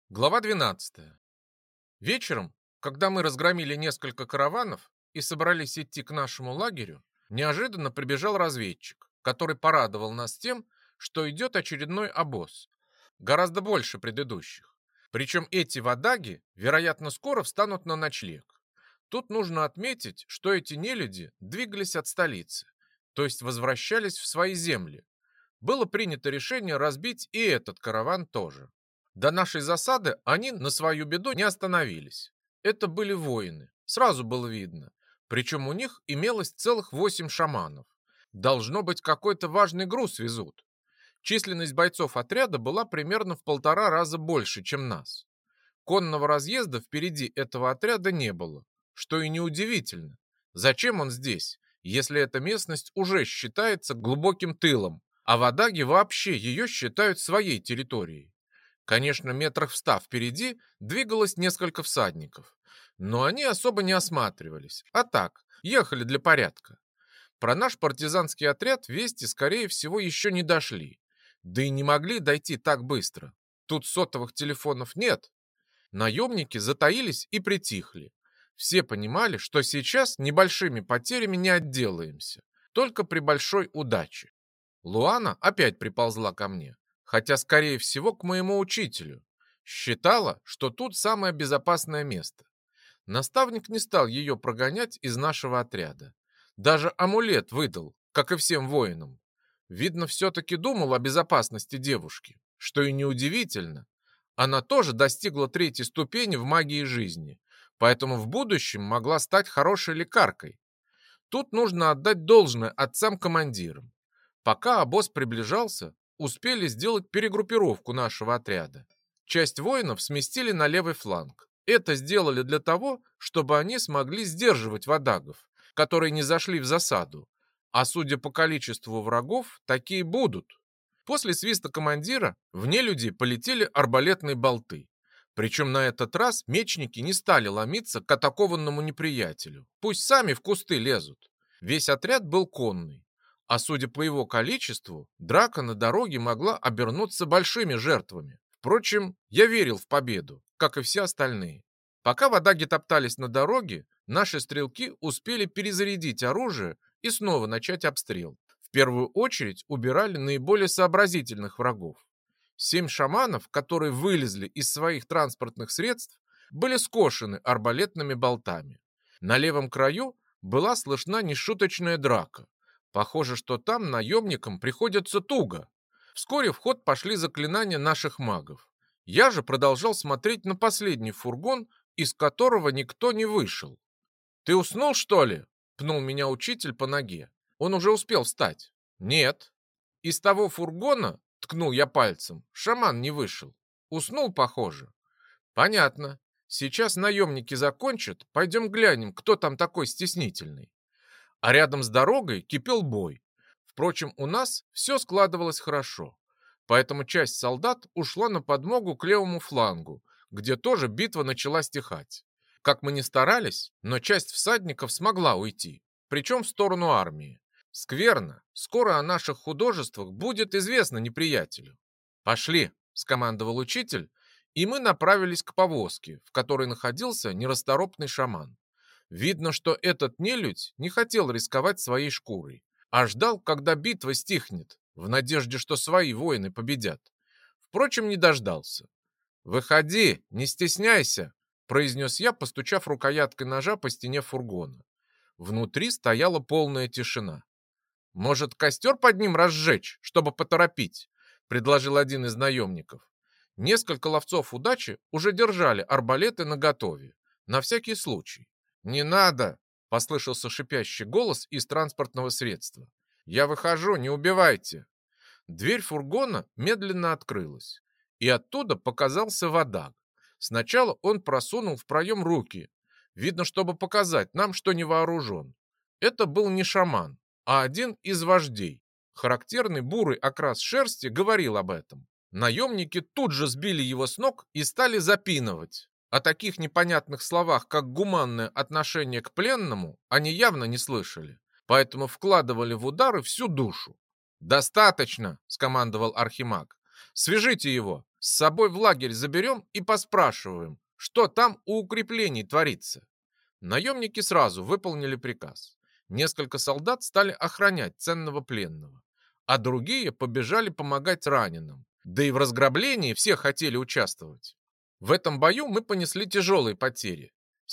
Глава 12. Вечером, когда мы разгромили несколько караванов и собрались идти к нашему лагерю, неожиданно прибежал разведчик, который порадовал нас тем, что идет очередной обоз, гораздо больше предыдущих. Причем эти вадаги, вероятно, скоро встанут на ночлег. Тут нужно отметить, что эти нелюди двигались от столицы, то есть возвращались в свои земли. Было принято решение разбить и этот караван тоже. До нашей засады они на свою беду не остановились. Это были воины, сразу было видно. Причем у них имелось целых 8 шаманов. Должно быть, какой-то важный груз везут. Численность бойцов отряда была примерно в 1,5 раза больше, чем нас. Конного разъезда впереди этого отряда не было, что и неудивительно. Зачем он здесь, если эта местность уже считается глубоким тылом, а вадаги вообще ее считают своей территорией? Конечно, метрах в 100 впереди двигалось несколько всадников, но они особо не осматривались, а так, ехали для порядка. Про наш партизанский отряд вести, скорее всего, еще не дошли, да и не могли дойти так быстро. Тут сотовых телефонов нет. Наемники затаились и притихли. Все понимали, что сейчас небольшими потерями не отделаемся, только при большой удаче. Луана опять приползла ко мне, хотя, скорее всего, к моему учителю. Считала, что тут самое безопасное место. Наставник не стал ее прогонять из нашего отряда. Даже амулет выдал, как и всем воинам. Видно, все-таки думал о безопасности девушки, что и неудивительно. Она тоже достигла 3-й ступени в магии жизни, поэтому в будущем могла стать хорошей лекаркой. Тут нужно отдать должное отцам-командирам. Пока обоз приближался, успели сделать перегруппировку нашего отряда. Часть воинов сместили на левый фланг. Это сделали для того, чтобы они смогли сдерживать вадагов, которые не зашли в засаду. А судя по количеству врагов, такие будут. После свиста командира в нелюди полетели арбалетные болты. Причем на этот раз мечники не стали ломиться к атакованному неприятелю. Пусть сами в кусты лезут. Весь отряд был конный. А судя по его количеству, драка на дороге могла обернуться большими жертвами. Впрочем, я верил в победу, как и все остальные. Пока вадаги топтались на дороге, наши стрелки успели перезарядить оружие и снова начать обстрел. В первую очередь убирали наиболее сообразительных врагов. 7 шаманов, которые вылезли из своих транспортных средств, были скошены арбалетными болтами. На левом краю была слышна нешуточная драка. Похоже, что там наемникам приходится туго. Вскоре в ход пошли заклинания наших магов. Я же продолжал смотреть на последний фургон, из которого никто не вышел. «Ты уснул, что ли?» — пнул меня учитель по ноге. Он уже успел встать. «Нет». «Из того фургона, — ткнул я пальцем, — шаман не вышел. Уснул, похоже». «Понятно. Сейчас наемники закончат, пойдем глянем, кто там такой стеснительный». А рядом с дорогой кипел бой. Впрочем, у нас все складывалось хорошо, поэтому часть солдат ушла на подмогу к левому флангу, где тоже битва начала стихать. Как мы ни старались, но часть всадников смогла уйти, причем в сторону армии. Скверно, скоро о наших художествах будет известно неприятелю. «Пошли», — скомандовал учитель, и мы направились к повозке, в которой находился нерасторопный шаман. Видно, что этот нелюдь не хотел рисковать своей шкурой, а ждал, когда битва стихнет, в надежде, что свои воины победят. Впрочем, не дождался. «Выходи, не стесняйся», — произнес я, постучав рукояткой ножа по стене фургона. Внутри стояла полная тишина. «Может, костер под ним разжечь, чтобы поторопить?» — предложил один из наемников. Несколько ловцов удачи уже держали арбалеты наготове, на всякий случай. «Не надо!» — послышался шипящий голос из транспортного средства. «Я выхожу, не убивайте!» Дверь фургона медленно открылась, и оттуда показался вадаг. Сначала он просунул в проем руки, видно, чтобы показать нам, что не вооружен. Это был не шаман, а один из вождей. Характерный бурый окрас шерсти говорил об этом. Наемники тут же сбили его с ног и стали запинывать. О таких непонятных словах, как гуманное отношение к пленному, они явно не слышали, поэтому вкладывали в удары всю душу. «Достаточно!» — скомандовал архимаг. «Свяжите его! С собой в лагерь заберем и поспрашиваем, что там у укреплений творится». Наемники сразу выполнили приказ. Несколько солдат стали охранять ценного пленного, а другие побежали помогать раненым. Да и в разграблении все хотели участвовать. В этом бою мы понесли тяжелые потери.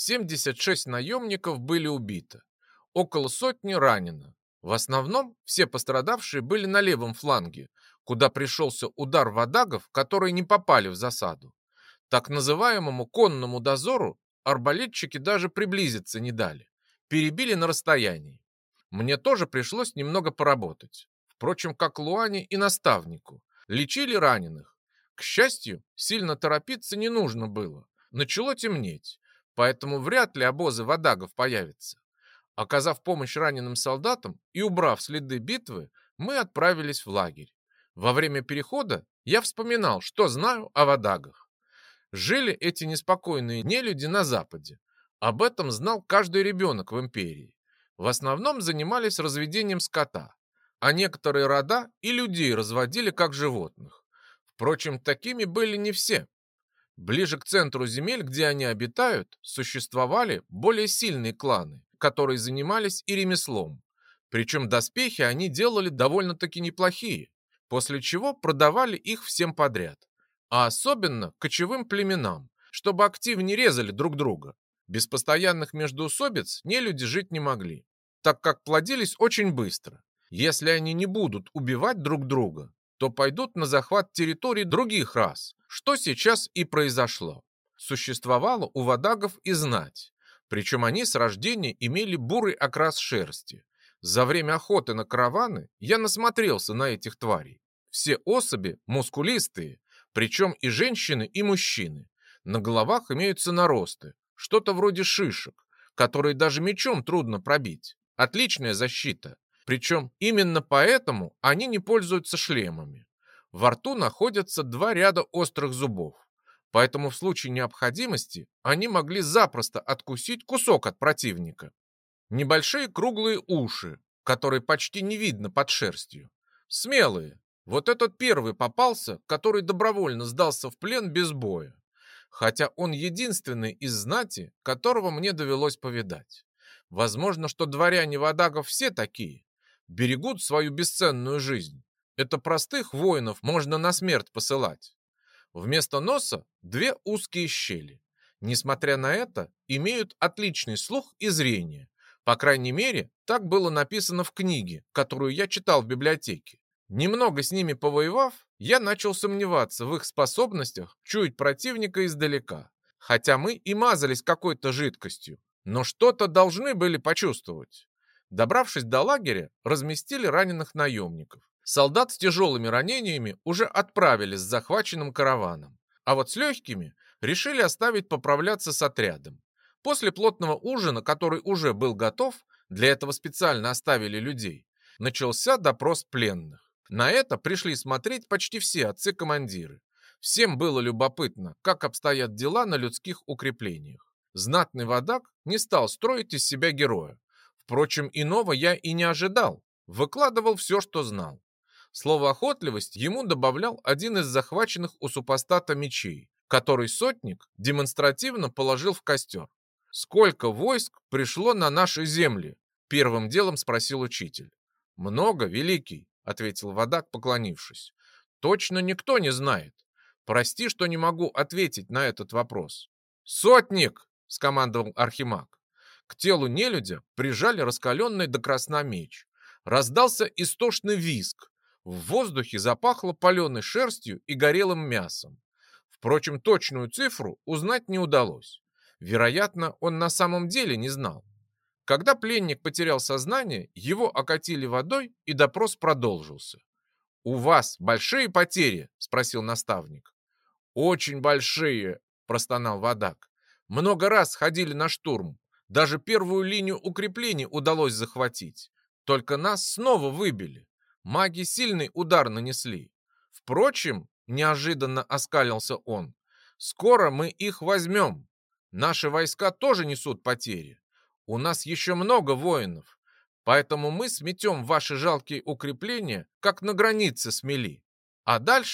76 наемников были убиты, около сотни ранено. В основном все пострадавшие были на левом фланге, куда пришелся удар вадагов, которые не попали в засаду. Так называемому конному дозору арбалетчики даже приблизиться не дали. Перебили на расстоянии. Мне тоже пришлось немного поработать. Впрочем, как Луане и наставнику. Лечили раненых. К счастью, сильно торопиться не нужно было. Начало темнеть, поэтому вряд ли обозы вадагов появятся. Оказав помощь раненым солдатам и убрав следы битвы, мы отправились в лагерь. Во время перехода я вспоминал, что знаю о вадагах. Жили эти неспокойные нелюди на Западе. Об этом знал каждый ребенок в империи. В основном занимались разведением скота, а некоторые рода и людей разводили как животных. Впрочем, такими были не все. Ближе к центру земель, где они обитают, существовали более сильные кланы, которые занимались и ремеслом. Причем доспехи они делали довольно-таки неплохие, после чего продавали их всем подряд. А особенно кочевым племенам, чтобы активнее резали друг друга. Без постоянных междоусобиц нелюди жить не могли, так как плодились очень быстро. Если они не будут убивать друг друга, то пойдут на захват территорий других рас, что сейчас и произошло. Существовало у вадагов и знать, причем они с рождения имели бурый окрас шерсти. За время охоты на караваны я насмотрелся на этих тварей. Все особи мускулистые, причем и женщины, и мужчины. На головах имеются наросты, что-то вроде шишек, которые даже мечом трудно пробить. Отличная защита. Причем именно поэтому они не пользуются шлемами. Во рту находятся два ряда острых зубов. Поэтому в случае необходимости они могли запросто откусить кусок от противника. Небольшие круглые уши, которые почти не видно под шерстью. Смелые. Вот этот первый попался, который добровольно сдался в плен без боя. Хотя он единственный из знати, которого мне довелось повидать. Возможно, что дворяне вадагов все такие. Берегут свою бесценную жизнь. Это простых воинов можно на смерть посылать. Вместо носа две узкие щели. Несмотря на это, имеют отличный слух и зрение. По крайней мере, так было написано в книге, которую я читал в библиотеке. Немного с ними повоевав, я начал сомневаться в их способностях чуять противника издалека. Хотя мы и мазались какой-то жидкостью, но что-то должны были почувствовать. Добравшись до лагеря, разместили раненых наемников. Солдат с тяжелыми ранениями уже отправили с захваченным караваном. А вот с легкими решили оставить поправляться с отрядом. После плотного ужина, который уже был готов, для этого специально оставили людей, начался допрос пленных. На это пришли смотреть почти все отцы-командиры. Всем было любопытно, как обстоят дела на людских укреплениях. Знатный воdak не стал строить из себя героя. Впрочем, иного я и не ожидал. Выкладывал все, что знал. Слово «охотливость» ему добавлял один из захваченных у супостата мечей, который сотник демонстративно положил в костер. «Сколько войск пришло на наши земли?» — первым делом спросил учитель. «Много, великий», — ответил воdak, поклонившись. «Точно никто не знает. Прости, что не могу ответить на этот вопрос». «Сотник!» — скомандовал архимаг. К телу нелюдя прижали раскаленный до красна меч. Раздался истошный визг. В воздухе запахло паленой шерстью и горелым мясом. Впрочем, точную цифру узнать не удалось. Вероятно, он на самом деле не знал. Когда пленник потерял сознание, его окатили водой, и допрос продолжился. «У вас большие потери?» – спросил наставник. «Очень большие», – простонал воdak. «Много раз ходили на штурм. Даже первую линию укреплений удалось захватить. Только нас снова выбили. Маги сильный удар нанесли. Впрочем, неожиданно оскалился он, скоро мы их возьмем. Наши войска тоже несут потери. У нас еще много воинов, поэтому мы сметем ваши жалкие укрепления, как на границе смели. А дальше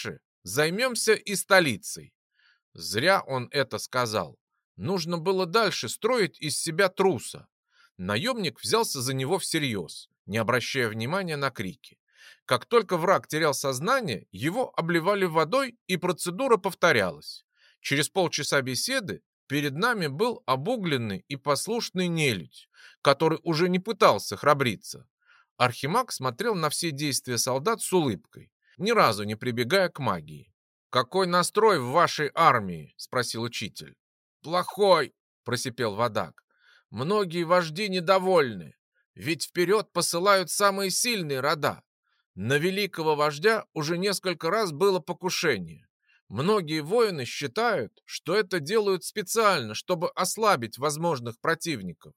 займемся и столицей». Зря он это сказал. Нужно было дальше строить из себя труса. Наемник взялся за него всерьез, не обращая внимания на крики. Как только враг терял сознание, его обливали водой, и процедура повторялась. Через полчаса беседы перед нами был обугленный и послушный нелюдь, который уже не пытался храбриться. Архимаг смотрел на все действия солдат с улыбкой, ни разу не прибегая к магии. «Какой настрой в вашей армии?» – спросил учитель. «Плохой», – просипел Вадак. «Многие вожди недовольны, ведь вперед посылают самые сильные рода. На великого вождя уже несколько раз было покушение. Многие воины считают, что это делают специально, чтобы ослабить возможных противников.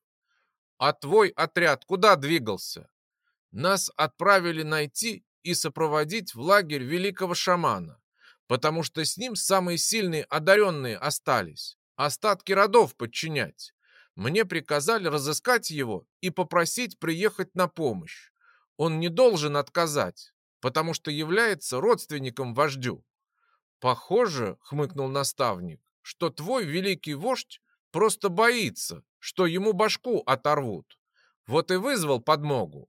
А твой отряд куда двигался? Нас отправили найти и сопроводить в лагерь великого шамана, потому что с ним самые сильные одаренные остались, остатки родов подчинять. Мне приказали разыскать его и попросить приехать на помощь. Он не должен отказать, потому что является родственником вождю. Похоже, хмыкнул наставник, что твой великий вождь просто боится, что ему башку оторвут. Вот и вызвал подмогу.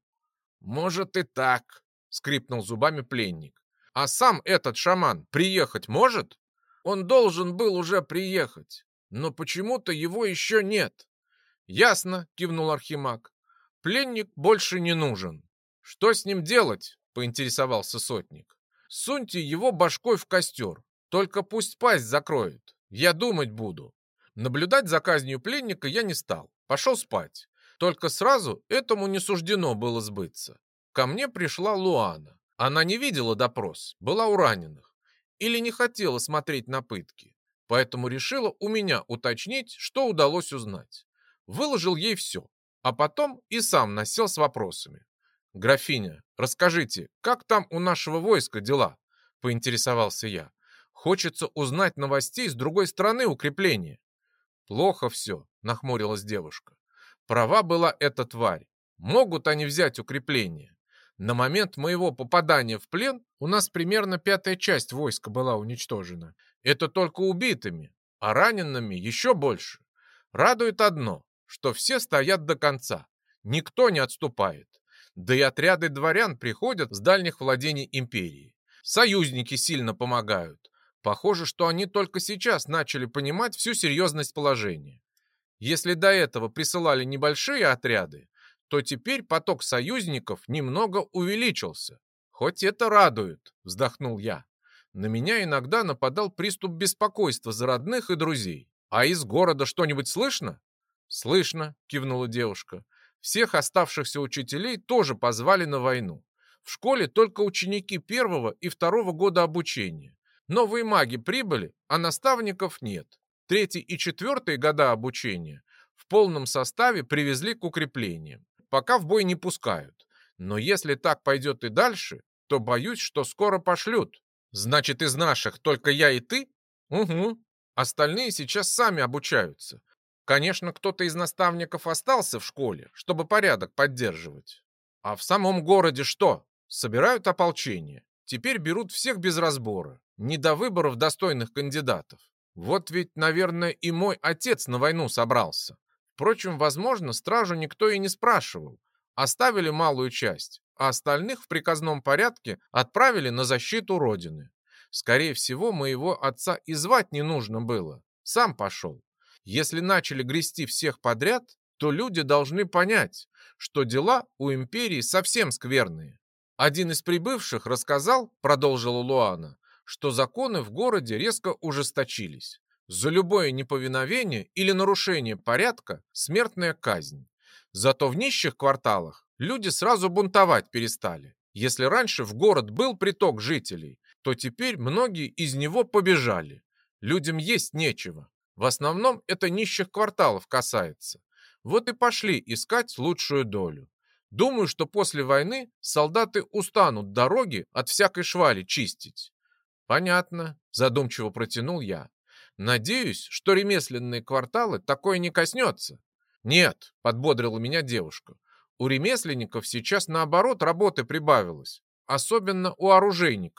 Может и так, скрипнул зубами пленник. А сам этот шаман приехать может? Он должен был уже приехать, но почему-то его еще нет. Ясно, кивнул Архимаг. Пленник больше не нужен. Что с ним делать? Поинтересовался сотник. Суньте его башкой в костер, только пусть пасть закроет. Я думать буду. Наблюдать за казнью пленника я не стал, пошел спать. Только сразу этому не суждено было сбыться. Ко мне пришла Луана. Она не видела допрос, была у раненых. Или не хотела смотреть на пытки. Поэтому решила у меня уточнить, что удалось узнать. Выложил ей все, а потом и сам насел с вопросами. «Графиня, расскажите, как там у нашего войска дела?» – поинтересовался я. «Хочется узнать новостей с другой стороны укрепления». «Плохо все», – нахмурилась девушка. «Права была эта тварь. Могут они взять укрепление. На момент моего попадания в плен у нас примерно 1/5 часть войска была уничтожена. Это только убитыми, а ранеными еще больше. Радует одно, что все стоят до конца. Никто не отступает. Да и отряды дворян приходят с дальних владений империи. Союзники сильно помогают. Похоже, что они только сейчас начали понимать всю серьезность положения. Если до этого присылали небольшие отряды, то теперь поток союзников немного увеличился. Хоть это радует, вздохнул я. На меня иногда нападал приступ беспокойства за родных и друзей. А из города что-нибудь слышно? Слышно, кивнула девушка. Всех оставшихся учителей тоже позвали на войну. В школе только ученики 1-го и 2-го года обучения. Новые маги прибыли, а наставников нет. 3-й и 4-й года обучения в полном составе привезли к укреплениям. Пока в бой не пускают. Но если так пойдет и дальше, то боюсь, что скоро пошлют. Значит, из наших только я и ты? Угу. Остальные сейчас сами обучаются. Конечно, кто-то из наставников остался в школе, чтобы порядок поддерживать. А в самом городе что? Собирают ополчение. Теперь берут всех без разбора. Не до выборов достойных кандидатов. Вот ведь, наверное, и мой отец на войну собрался. Впрочем, возможно, стражу никто и не спрашивал. Оставили малую часть, а остальных в приказном порядке отправили на защиту Родины. Скорее всего, моего отца и звать не нужно было. Сам пошел. Если начали грести всех подряд, то люди должны понять, что дела у империи совсем скверные. Один из прибывших рассказал, продолжила Луана, что законы в городе резко ужесточились. За любое неповиновение или нарушение порядка – смертная казнь. Зато в нищих кварталах люди сразу бунтовать перестали. Если раньше в город был приток жителей, то теперь многие из него побежали. Людям есть нечего. В основном это нищих кварталов касается. Вот и пошли искать лучшую долю. Думаю, что после войны солдаты устанут дороги от всякой швали чистить. Понятно, задумчиво протянул я. Надеюсь, что ремесленные кварталы такое не коснется. Нет, подбодрила меня девушка. У ремесленников сейчас наоборот работы прибавилось, особенно у оружейников.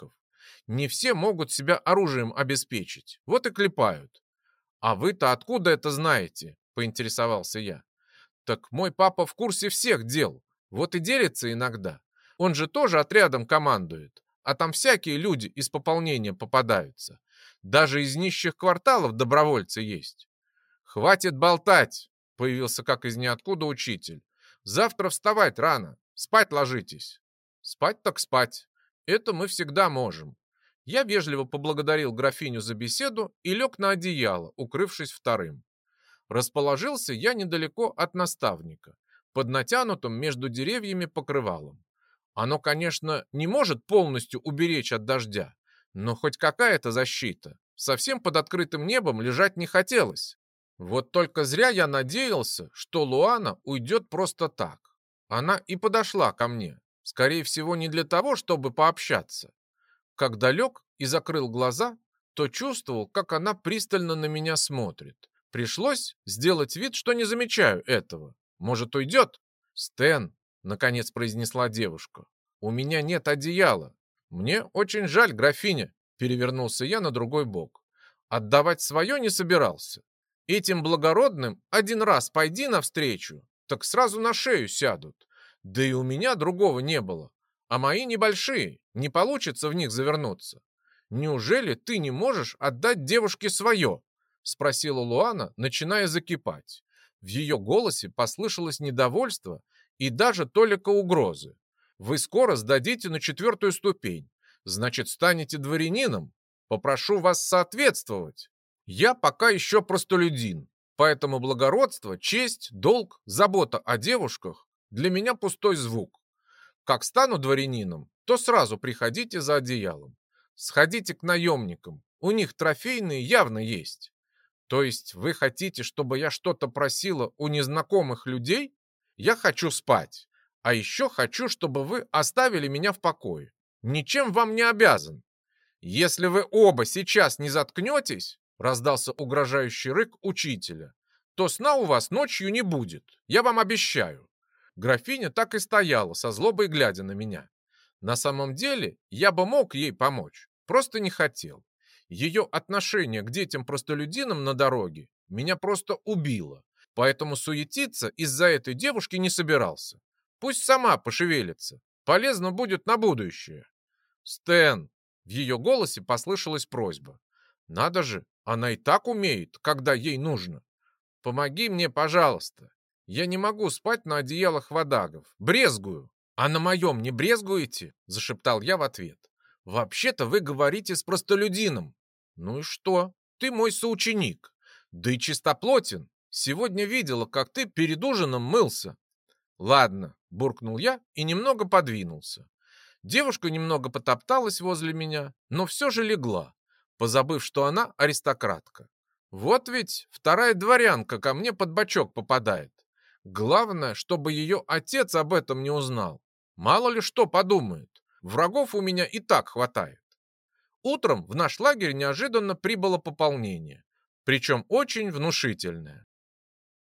Не все могут себя оружием обеспечить, вот и клепают. А вы-то откуда это знаете? Поинтересовался я. Так мой папа в курсе всех дел, вот и делится иногда. Он же тоже отрядом командует, а там всякие люди из пополнения попадаются. Даже из нищих кварталов добровольцы есть. «Хватит болтать!» — появился как из ниоткуда учитель. «Завтра вставать рано, спать ложитесь». «Спать так спать. Это мы всегда можем». Я вежливо поблагодарил графиню за беседу и лег на одеяло, укрывшись вторым. Расположился я недалеко от наставника, под натянутым между деревьями покрывалом. Оно, конечно, не может полностью уберечь от дождя, но хоть какая-то защита. Совсем под открытым небом лежать не хотелось. Вот только зря я надеялся, что Луана уйдет просто так. Она и подошла ко мне, скорее всего, не для того, чтобы пообщаться. Когда лег и закрыл глаза, то чувствовал, как она пристально на меня смотрит. Пришлось сделать вид, что не замечаю этого. Может, уйдет? «Стэн», — наконец произнесла девушка, — «у меня нет одеяла». «Мне очень жаль, графиня», — перевернулся я на другой бок. Отдавать свое не собирался. Этим благородным один раз пойди навстречу, так сразу на шею сядут. Да и у меня другого не было. А мои небольшие, не получится в них завернуться. Неужели ты не можешь отдать девушке свое? Спросила Луана, начиная закипать. В ее голосе послышалось недовольство и даже толика угрозы. Вы скоро сдадите на 4-ю ступень. Значит, станете дворянином. Попрошу вас соответствовать. Я пока еще простолюдин, поэтому благородство, честь, долг, забота о девушках для меня пустой звук. Как стану дворянином, то сразу приходите за одеялом. Сходите к наемникам, у них трофейные явно есть. То есть вы хотите, чтобы я что-то просила у незнакомых людей? Я хочу спать. А еще хочу, чтобы вы оставили меня в покое. Ничем вам не обязан. Если вы оба сейчас не заткнетесь, раздался угрожающий рык учителя, то сна у вас ночью не будет, я вам обещаю. Графиня так и стояла, со злобой глядя на меня. На самом деле, я бы мог ей помочь, просто не хотел. Ее отношение к детям-простолюдинам на дороге меня просто убило, поэтому суетиться из-за этой девушки не собирался. Пусть сама пошевелится, полезно будет на будущее. «Стэн!» — в ее голосе послышалась просьба. «Надо же, она и так умеет, когда ей нужно. Помоги мне, пожалуйста. Я не могу спать на одеялах водагов. Брезгую». «А на моем не брезгуете?» — зашептал я в ответ. «Вообще-то вы говорите с простолюдином». «Ну и что? Ты мой соученик. Да и чистоплотен. Сегодня видела, как ты перед ужином мылся». «Ладно», — буркнул я и немного подвинулся. Девушка немного потопталась возле меня, но все же легла, позабыв, что она аристократка. Вот ведь вторая дворянка ко мне под бочок попадает. Главное, чтобы ее отец об этом не узнал. Мало ли что подумает. Врагов у меня и так хватает. Утром в наш лагерь неожиданно прибыло пополнение. Причем очень внушительное.